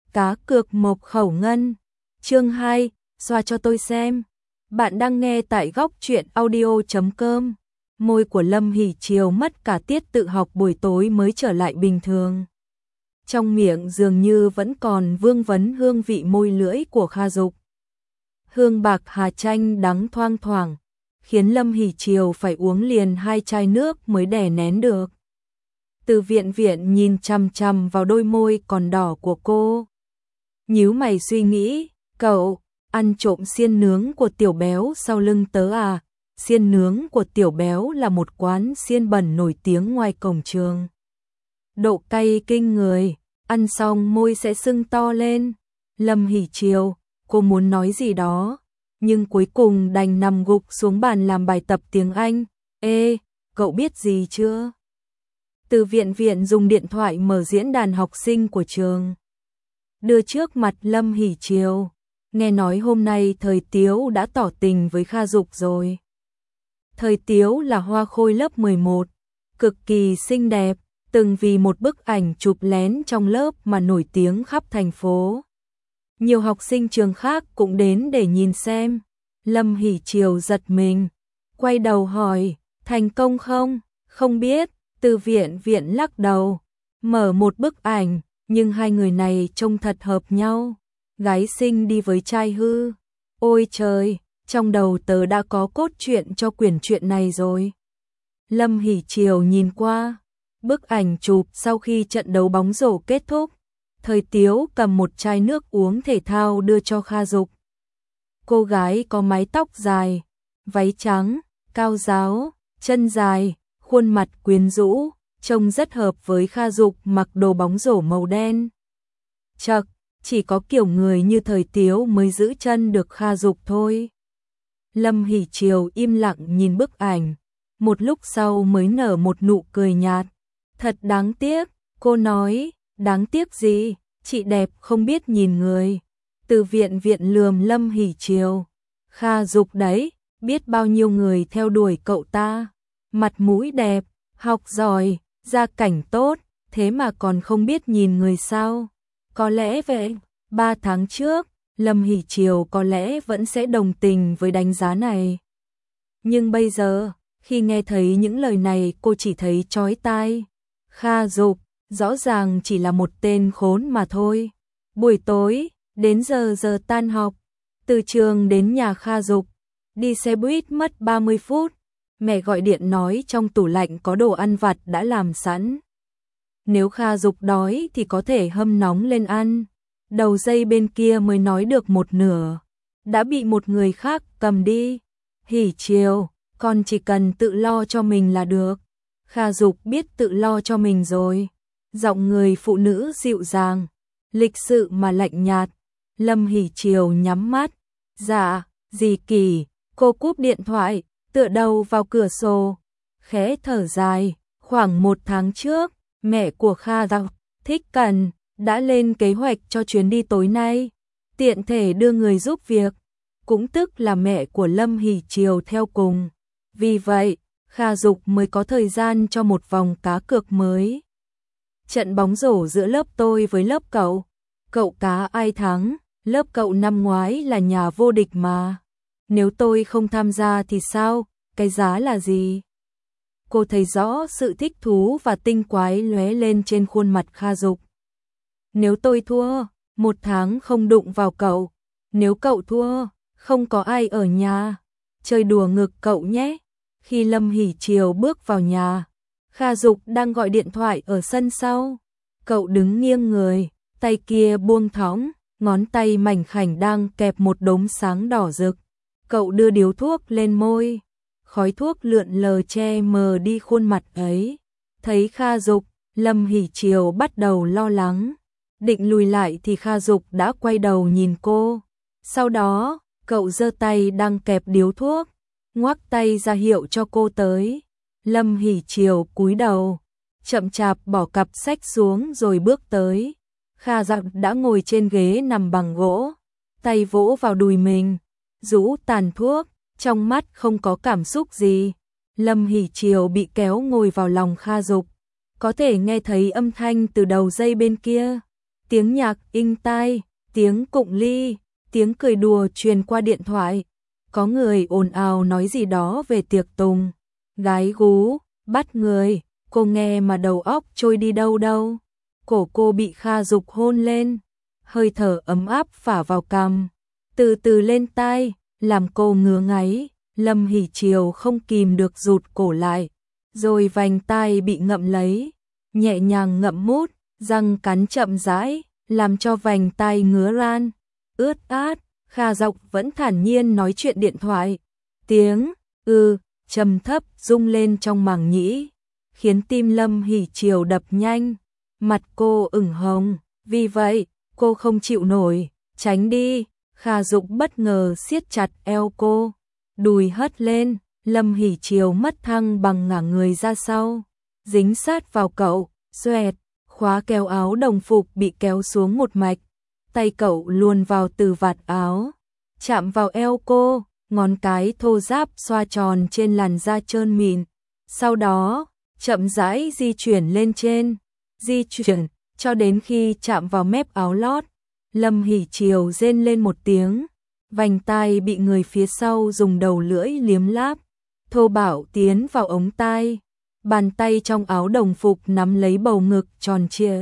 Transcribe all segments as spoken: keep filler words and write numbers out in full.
Cá cược Mộc Khẩu Ngân. Chương hai, xoa cho tôi xem. Bạn đang nghe tại góc truyện audio chấm com. Môi của Lâm Hỷ Triều mất cả tiết tự học buổi tối mới trở lại bình thường. Trong miệng dường như vẫn còn vương vấn hương vị môi lưỡi của Kha Dục. Hương bạc hà chanh đắng thoang thoảng, khiến Lâm Hỷ Triều phải uống liền hai chai nước mới đè nén được. Từ Viện Viện nhìn chằm chằm vào đôi môi còn đỏ của cô. Nhíu mày suy nghĩ, cậu, ăn trộm xiên nướng của Tiểu Béo sau lưng tớ à? Xiên nướng của Tiểu Béo là một quán xiên bẩn nổi tiếng ngoài cổng trường. Độ cay kinh người, ăn xong môi sẽ sưng to lên. Lâm Hỷ Triều, cô muốn nói gì đó, nhưng cuối cùng đành nằm gục xuống bàn làm bài tập tiếng Anh. Ê, cậu biết gì chưa? Từ Viện Viện dùng điện thoại mở diễn đàn học sinh của trường, đưa trước mặt Lâm Hỷ Triều. Nghe nói hôm nay Thời Tiếu đã tỏ tình với Kha Dục rồi. Thời Tiếu là hoa khôi lớp mười một, cực kỳ xinh đẹp, từng vì một bức ảnh chụp lén trong lớp mà nổi tiếng khắp thành phố. Nhiều học sinh trường khác cũng đến để nhìn xem. Lâm Hỷ Triều giật mình, quay đầu hỏi, thành công không? Không biết. Từ Viện Viện lắc đầu, mở một bức ảnh, nhưng hai người này trông thật hợp nhau. Gái xinh đi với trai hư. Ôi trời, trong đầu tớ đã có cốt truyện cho quyển truyện này rồi. Lâm Hỷ Triều nhìn qua bức ảnh chụp sau khi trận đấu bóng rổ kết thúc. Thời Tiếu cầm một chai nước uống thể thao đưa cho Kha Dục. Cô gái có mái tóc dài, váy trắng, cao ráo, chân dài, khuôn mặt quyến rũ, trông rất hợp với Kha Dục mặc đồ bóng rổ màu đen. Chậc, chỉ có kiểu người như Thời Tiếu mới giữ chân được Kha Dục thôi. Lâm Hỷ Triều im lặng nhìn bức ảnh, một lúc sau mới nở một nụ cười nhạt. Thật đáng tiếc, cô nói. Đáng tiếc gì, chị đẹp không biết nhìn người. Từ Viện Viện lườm Lâm Hỷ Triều. Kha Dục đấy, biết bao nhiêu người theo đuổi cậu ta. Mặt mũi đẹp, học giỏi, gia cảnh tốt, thế mà còn không biết nhìn người sao? Có lẽ vậy, ba tháng trước, Lâm Hỷ Triều có lẽ vẫn sẽ đồng tình với đánh giá này. Nhưng bây giờ, khi nghe thấy những lời này cô chỉ thấy chói tai. Kha Dục, rõ ràng chỉ là một tên khốn mà thôi. Buổi tối, đến giờ giờ tan học, từ trường đến nhà Kha Dục, đi xe buýt mất ba mươi phút. Mẹ gọi điện nói trong tủ lạnh có đồ ăn vặt đã làm sẵn. Nếu Kha Dục đói thì có thể hâm nóng lên ăn. Đầu dây bên kia mới nói được một nửa, đã bị một người khác cầm đi. Hỷ Triều, con chỉ cần tự lo cho mình là được. Kha Dục biết tự lo cho mình rồi. Giọng người phụ nữ dịu dàng, lịch sự mà lạnh nhạt. Lâm Hỷ Triều nhắm mắt. Dạ, dì Kỳ. Cô cúp điện thoại, tựa đầu vào cửa sổ, khẽ thở dài. Khoảng một tháng trước, mẹ của Kha Dục, Thích Cần, đã lên kế hoạch cho chuyến đi tối nay, tiện thể đưa người giúp việc, cũng tức là mẹ của Lâm Hỷ Triều theo cùng. Vì vậy, Kha Dục mới có thời gian cho một vòng cá cược mới. Trận bóng rổ giữa lớp tôi với lớp cậu, cậu cá ai thắng? Lớp cậu năm ngoái là nhà vô địch mà. Nếu tôi không tham gia thì sao? Cái giá là gì? Cô thấy rõ sự thích thú và tinh quái lóe lên trên khuôn mặt Kha Dục. Nếu tôi thua, một tháng không đụng vào cậu. Nếu cậu thua, không có ai ở nhà. Chơi đùa ngực cậu nhé. Khi Lâm Hỷ Triều bước vào nhà, Kha Dục đang gọi điện thoại ở sân sau. Cậu đứng nghiêng người, tay kia buông thõng, ngón tay mảnh khảnh đang kẹp một đốm sáng đỏ rực. Cậu đưa điếu thuốc lên môi, khói thuốc lượn lờ che mờ đi khuôn mặt ấy. Thấy Kha Dục, Lâm Hỷ Triều bắt đầu lo lắng. Định lùi lại thì Kha Dục đã quay đầu nhìn cô. Sau đó, cậu giơ tay đang kẹp điếu thuốc, ngoắc tay ra hiệu cho cô tới. Lâm Hỷ Triều cúi đầu, chậm chạp bỏ cặp sách xuống rồi bước tới. Kha Dục đã ngồi trên ghế nằm bằng gỗ, tay vỗ vào đùi mình, rũ tàn thuốc, trong mắt không có cảm xúc gì. Lâm Hỷ Triều bị kéo ngồi vào lòng Kha Dục, có thể nghe thấy âm thanh từ đầu dây bên kia. tiếng nhạc inh tai, tiếng cụng ly, tiếng cười đùa truyền qua điện thoại. Có người ồn ào nói gì đó về tiệc tùng, gái gú, bắt người, cô nghe mà đầu óc trôi đi đâu đâu. Cổ cô bị Kha Dục hôn lên, hơi thở ấm áp phả vào cằm, từ từ lên tai, làm cô ngứa ngáy. Lâm Hỷ Triều không kìm được rụt cổ lại, rồi vành tai bị ngậm lấy, nhẹ nhàng ngậm mút, răng cắn chậm rãi, làm cho vành tai ngứa ran, ướt át. Kha Dục vẫn thản nhiên nói chuyện điện thoại. Tiếng ư trầm thấp rung lên trong màng nhĩ, khiến tim Lâm Hỷ Triều đập nhanh, mặt cô ửng hồng, vì vậy cô không chịu nổi, tránh đi. Kha Dục bất ngờ siết chặt eo cô, đùi hất lên, Lâm Hỷ Triều mất thăng bằng ngả người ra sau, dính sát vào cậu, xoẹt, khóa kéo áo đồng phục bị kéo xuống một mạch, tay cậu luồn vào từ vạt áo, chạm vào eo cô, ngón cái thô ráp xoa tròn trên làn da trơn mịn, sau đó chậm rãi di chuyển lên trên, di chuyển cho đến khi chạm vào mép áo lót. Lâm Hỷ Triều rên lên một tiếng, vành tai bị người phía sau dùng đầu lưỡi liếm láp, thô bạo tiến vào ống tai, bàn tay trong áo đồng phục nắm lấy bầu ngực tròn trịa,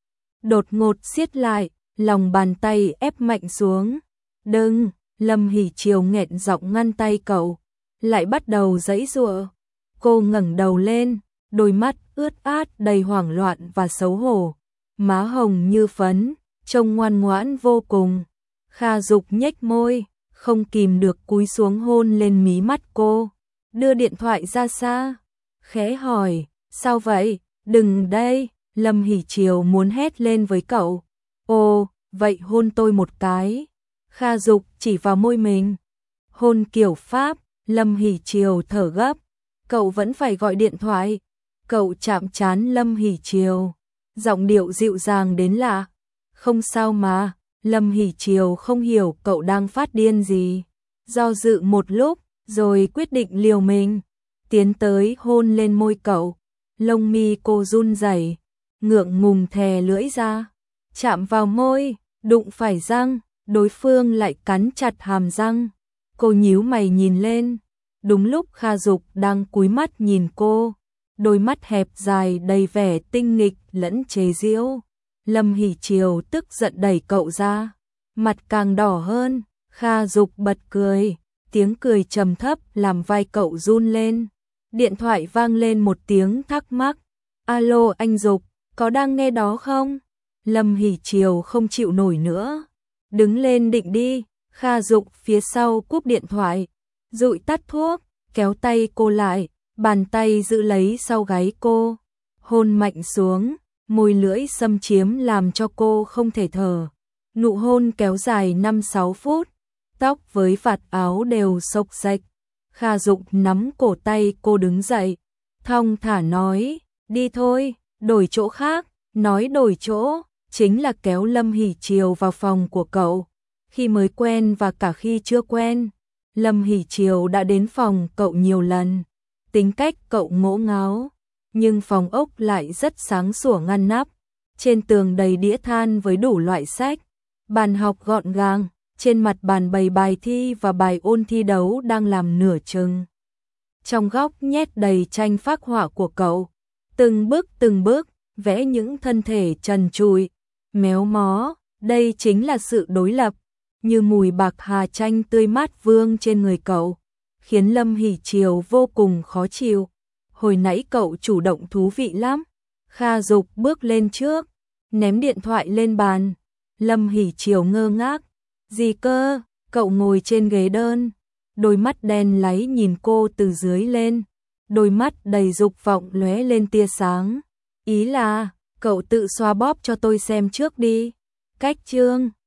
đột ngột siết lại, lòng bàn tay ép mạnh xuống. Đừng! Lâm Hỷ Triều nghẹn giọng ngăn tay cậu, lại bắt đầu giãy giụa. Cô ngẩng đầu lên, đôi mắt ướt át đầy hoảng loạn và xấu hổ, má hồng như phấn, trông ngoan ngoãn vô cùng. Kha Dục nhếch môi, không kìm được cúi xuống hôn lên mí mắt cô, đưa điện thoại ra xa, khẽ hỏi, sao vậy? Đừng đây! Lâm Hỷ Triều muốn hét lên với cậu. Ồ, vậy hôn tôi một cái. Kha Dục chỉ vào môi mình. Hôn kiểu Pháp. Lâm Hỷ Triều thở gấp. Cậu vẫn phải gọi điện thoại. Cậu chạm trán Lâm Hỷ Triều, giọng điệu dịu dàng đến lạ. Không sao mà. Lâm Hỷ Triều không hiểu cậu đang phát điên gì, do dự một lúc rồi quyết định liều mình, tiến tới hôn lên môi cậu. Lông mi cô run rẩy, ngượng ngùng thè lưỡi ra, chạm vào môi, đụng phải răng, đối phương lại cắn chặt hàm răng. Cô nhíu mày nhìn lên, đúng lúc Kha Dục đang cúi mắt nhìn cô, đôi mắt hẹp dài đầy vẻ tinh nghịch lẫn chế giễu. Lâm Hỷ Triều tức giận đẩy cậu ra, mặt càng đỏ hơn. Kha Dục bật cười, tiếng cười trầm thấp làm vai cậu run lên. Điện thoại vang lên một tiếng thắc mắc. Alo anh Dục, có đang nghe đó không? Lâm Hỷ Triều không chịu nổi nữa, đứng lên định đi. Kha Dục phía sau cúp điện thoại, dụi tắt thuốc, kéo tay cô lại, bàn tay giữ lấy sau gáy cô, hôn mạnh xuống, môi lưỡi xâm chiếm làm cho cô không thể thở. Nụ hôn kéo dài năm sáu phút, tóc với vạt áo đều xộc xệch. Kha Dục nắm cổ tay cô đứng dậy, thong thả nói, đi thôi, đổi chỗ khác. Nói đổi chỗ, chính là kéo Lâm Hỷ Triều vào phòng của cậu. Khi mới quen và cả khi chưa quen, Lâm Hỷ Triều đã đến phòng cậu nhiều lần. Tính cách cậu ngỗ ngáo, nhưng phòng ốc lại rất sáng sủa ngăn nắp. Trên tường đầy đĩa than với đủ loại sách, bàn học gọn gàng, trên mặt bàn bày bài thi và bài ôn thi đấu đang làm nửa chừng. Trong góc nhét đầy tranh phác họa của cậu, từng bước từng bước vẽ những thân thể trần trụi, méo mó. Đây chính là sự đối lập, như mùi bạc hà chanh tươi mát vương trên người cậu, khiến Lâm Hỷ Triều vô cùng khó chịu. Hồi nãy cậu chủ động thú vị lắm. Kha Dục bước lên trước, ném điện thoại lên bàn. Lâm Hỷ Triều ngơ ngác. Gì cơ? Cậu ngồi trên ghế đơn, đôi mắt đen láy nhìn cô từ dưới lên, đôi mắt đầy dục vọng lóe lên tia sáng. Ý là, cậu tự xoa bóp cho tôi xem trước đi. Cách chương